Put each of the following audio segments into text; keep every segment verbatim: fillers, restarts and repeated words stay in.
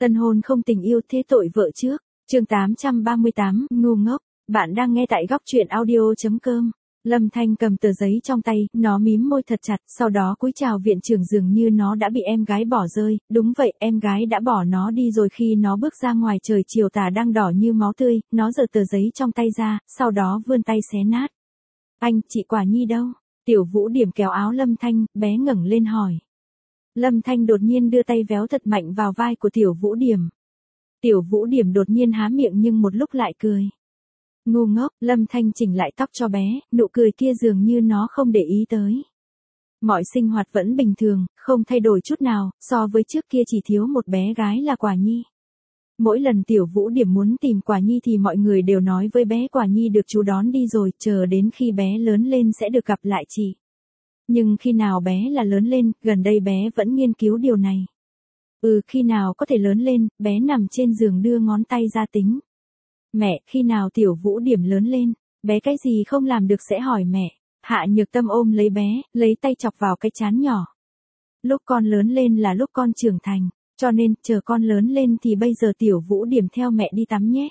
Tân hôn không tình yêu thế tội vợ trước. Chương tám trăm ba mươi tám, ngu ngốc. Bạn đang nghe tại góc truyện audio chấm com. Lâm Thanh cầm tờ giấy trong tay, nó mím môi thật chặt, sau đó cúi chào viện trưởng dường như nó đã bị em gái bỏ rơi. Đúng vậy, em gái đã bỏ nó đi rồi. Khi nó bước ra ngoài trời chiều tà đang đỏ như máu tươi, nó giở tờ giấy trong tay ra, sau đó vươn tay xé nát. Anh, chị Quả Nhi đâu? Tiểu Vũ Điểm kéo áo Lâm Thanh, bé ngẩng lên hỏi. Lâm Thanh đột nhiên đưa tay véo thật mạnh vào vai của Tiểu Vũ Điểm. Tiểu Vũ Điểm đột nhiên há miệng nhưng một lúc lại cười. Ngu ngốc, Lâm Thanh chỉnh lại tóc cho bé, nụ cười kia dường như nó không để ý tới. Mọi sinh hoạt vẫn bình thường, không thay đổi chút nào, so với trước kia chỉ thiếu một bé gái là Quả Nhi. Mỗi lần Tiểu Vũ Điểm muốn tìm Quả Nhi thì mọi người đều nói với bé Quả Nhi được chú đón đi rồi, chờ đến khi bé lớn lên sẽ được gặp lại chị. Nhưng khi nào bé là lớn lên, gần đây bé vẫn nghiên cứu điều này. Ừ, khi nào có thể lớn lên, bé nằm trên giường đưa ngón tay ra tính. Mẹ, khi nào Tiểu Vũ Điểm lớn lên, bé cái gì không làm được sẽ hỏi mẹ. Hạ Nhược Tâm ôm lấy bé, lấy tay chọc vào cái trán nhỏ. Lúc con lớn lên là lúc con trưởng thành, cho nên chờ con lớn lên thì bây giờ Tiểu Vũ Điểm theo mẹ đi tắm nhé.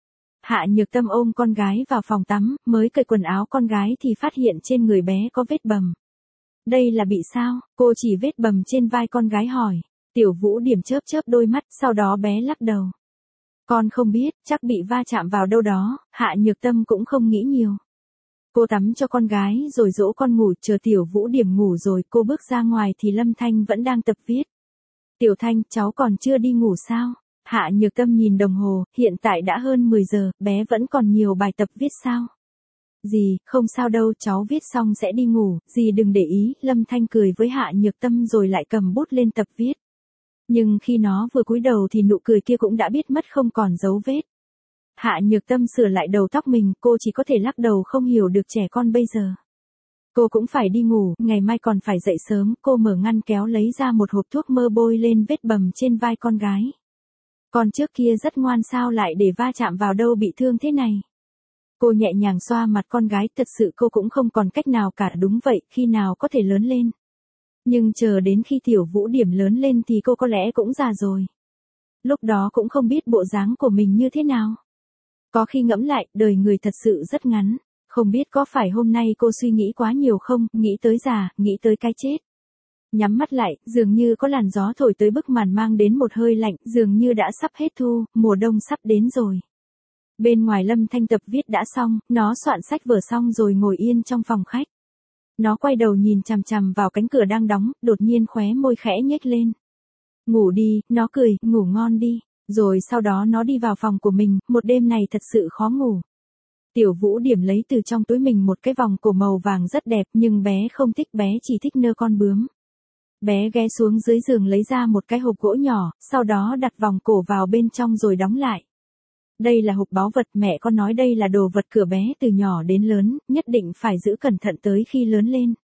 Hạ Nhược Tâm ôm con gái vào phòng tắm, mới cởi quần áo con gái thì phát hiện trên người bé có vết bầm. Đây là bị sao? Cô chỉ vết bầm trên vai con gái hỏi. Tiểu Vũ Điểm chớp chớp đôi mắt, sau đó bé lắc đầu. Con không biết, chắc bị va chạm vào đâu đó. Hạ Nhược Tâm cũng không nghĩ nhiều. Cô tắm cho con gái rồi dỗ con ngủ, chờ Tiểu Vũ Điểm ngủ rồi cô bước ra ngoài thì Lâm Thanh vẫn đang tập viết. Tiểu Thanh, cháu còn chưa đi ngủ sao? Hạ Nhược Tâm nhìn đồng hồ, hiện tại đã hơn mười giờ, bé vẫn còn nhiều bài tập viết sao? Dì, không sao đâu, cháu viết xong sẽ đi ngủ, dì đừng để ý. Lâm Thanh cười với Hạ Nhược Tâm rồi lại cầm bút lên tập viết. Nhưng khi nó vừa cúi đầu thì nụ cười kia cũng đã biết mất không còn dấu vết. Hạ Nhược Tâm sửa lại đầu tóc mình, cô chỉ có thể lắc đầu không hiểu được trẻ con bây giờ. Cô cũng phải đi ngủ, ngày mai còn phải dậy sớm. Cô mở ngăn kéo lấy ra một hộp thuốc mơ bôi lên vết bầm trên vai con gái. Con trước kia rất ngoan, sao lại để va chạm vào đâu bị thương thế này? Cô nhẹ nhàng xoa mặt con gái, thật sự cô cũng không còn cách nào cả. Đúng vậy, khi nào có thể lớn lên. Nhưng chờ đến khi Tiểu Vũ Điểm lớn lên thì cô có lẽ cũng già rồi. Lúc đó cũng không biết bộ dáng của mình như thế nào. Có khi ngẫm lại, đời người thật sự rất ngắn. Không biết có phải hôm nay cô suy nghĩ quá nhiều không, nghĩ tới già, nghĩ tới cái chết. Nhắm mắt lại, dường như có làn gió thổi tới bức màn mang đến một hơi lạnh, dường như đã sắp hết thu, mùa đông sắp đến rồi. Bên ngoài Lâm Thanh tập viết đã xong, nó soạn sách vở xong rồi ngồi yên trong phòng khách. Nó quay đầu nhìn chằm chằm vào cánh cửa đang đóng, đột nhiên khóe môi khẽ nhếch lên. Ngủ đi, nó cười, ngủ ngon đi. Rồi sau đó nó đi vào phòng của mình, một đêm này thật sự khó ngủ. Tiểu Vũ Điểm lấy từ trong túi mình một cái vòng cổ màu vàng rất đẹp, nhưng bé không thích, bé chỉ thích nơ con bướm. Bé ghé xuống dưới giường lấy ra một cái hộp gỗ nhỏ, sau đó đặt vòng cổ vào bên trong rồi đóng lại. Đây là hộp báu vật, mẹ con nói đây là đồ vật của bé từ nhỏ đến lớn, nhất định phải giữ cẩn thận tới khi lớn lên.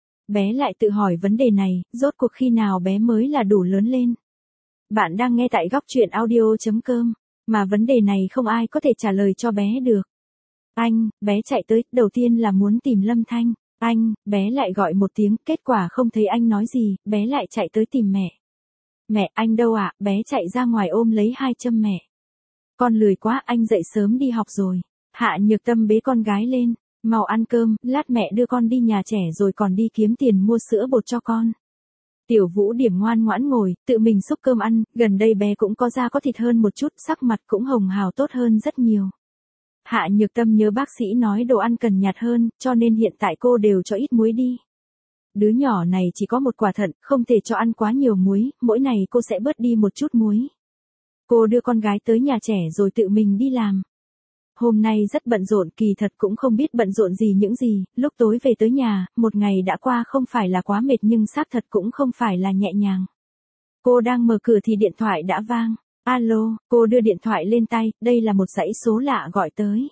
Bé lại tự hỏi vấn đề này, rốt cuộc khi nào bé mới là đủ lớn lên. Bạn đang nghe tại góc truyện audio chấm com, mà vấn đề này không ai có thể trả lời cho bé được. Anh, bé chạy tới, đầu tiên là muốn tìm Lâm Thanh. Anh, bé lại gọi một tiếng, kết quả không thấy anh nói gì, bé lại chạy tới tìm mẹ. Mẹ, anh đâu ạ? Bé chạy ra ngoài ôm lấy hai châm mẹ. Con lười quá, anh dậy sớm đi học rồi. Hạ Nhược Tâm bế con gái lên, mau ăn cơm, lát mẹ đưa con đi nhà trẻ rồi còn đi kiếm tiền mua sữa bột cho con. Tiểu Vũ Điểm ngoan ngoãn ngồi, tự mình xúc cơm ăn, gần đây bé cũng có da có thịt hơn một chút, sắc mặt cũng hồng hào tốt hơn rất nhiều. Hạ Nhược Tâm nhớ bác sĩ nói đồ ăn cần nhạt hơn, cho nên hiện tại cô đều cho ít muối đi. Đứa nhỏ này chỉ có một quả thận, không thể cho ăn quá nhiều muối, mỗi ngày cô sẽ bớt đi một chút muối. Cô đưa con gái tới nhà trẻ rồi tự mình đi làm. Hôm nay rất bận rộn, kỳ thật cũng không biết bận rộn gì những gì, lúc tối về tới nhà, một ngày đã qua không phải là quá mệt nhưng xác thật cũng không phải là nhẹ nhàng. Cô đang mở cửa thì điện thoại đã vang. Alo, cô đưa điện thoại lên tay, đây là một dãy số lạ gọi tới.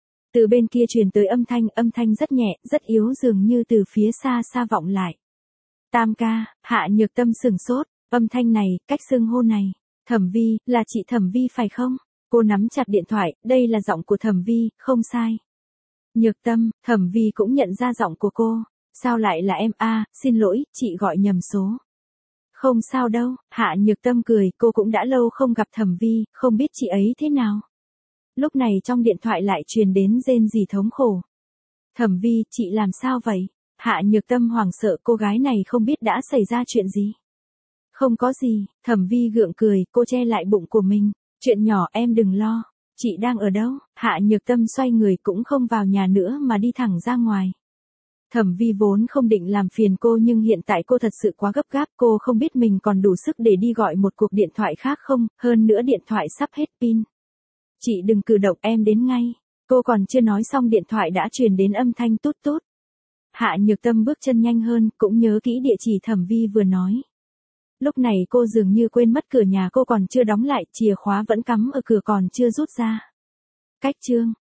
Từ bên kia truyền tới âm thanh, âm thanh rất nhẹ, rất yếu dường như từ phía xa xa vọng lại. Tam ca, Hạ Nhược Tâm sửng sốt, âm thanh này, cách xưng hô này. Thẩm Vi, là chị Thẩm Vi phải không? Cô nắm chặt điện thoại, đây là giọng của Thẩm Vi, không sai. Nhược Tâm, Thẩm Vi cũng nhận ra giọng của cô. Sao lại là em? A, xin lỗi, chị gọi nhầm số. Không sao đâu, Hạ Nhược Tâm cười, cô cũng đã lâu không gặp Thẩm Vi, không biết chị ấy thế nào. Lúc này trong điện thoại lại truyền đến rên rỉ thống khổ. Thẩm Vi, chị làm sao vậy? Hạ Nhược Tâm hoảng sợ, cô gái này không biết đã xảy ra chuyện gì. Không có gì, Thẩm Vi gượng cười, cô che lại bụng của mình. Chuyện nhỏ em đừng lo. Chị đang ở đâu? Hạ Nhược Tâm xoay người cũng không vào nhà nữa mà đi thẳng ra ngoài. Thẩm Vi vốn không định làm phiền cô nhưng hiện tại cô thật sự quá gấp gáp, cô không biết mình còn đủ sức để đi gọi một cuộc điện thoại khác không, hơn nữa điện thoại sắp hết pin. Chị đừng cử động, em đến ngay. Cô còn chưa nói xong điện thoại đã truyền đến âm thanh tút tút. Hạ Nhược Tâm bước chân nhanh hơn, cũng nhớ kỹ địa chỉ Thẩm Vi vừa nói. Lúc này cô dường như quên mất cửa nhà cô còn chưa đóng lại, chìa khóa vẫn cắm ở cửa còn chưa rút ra. Cách chương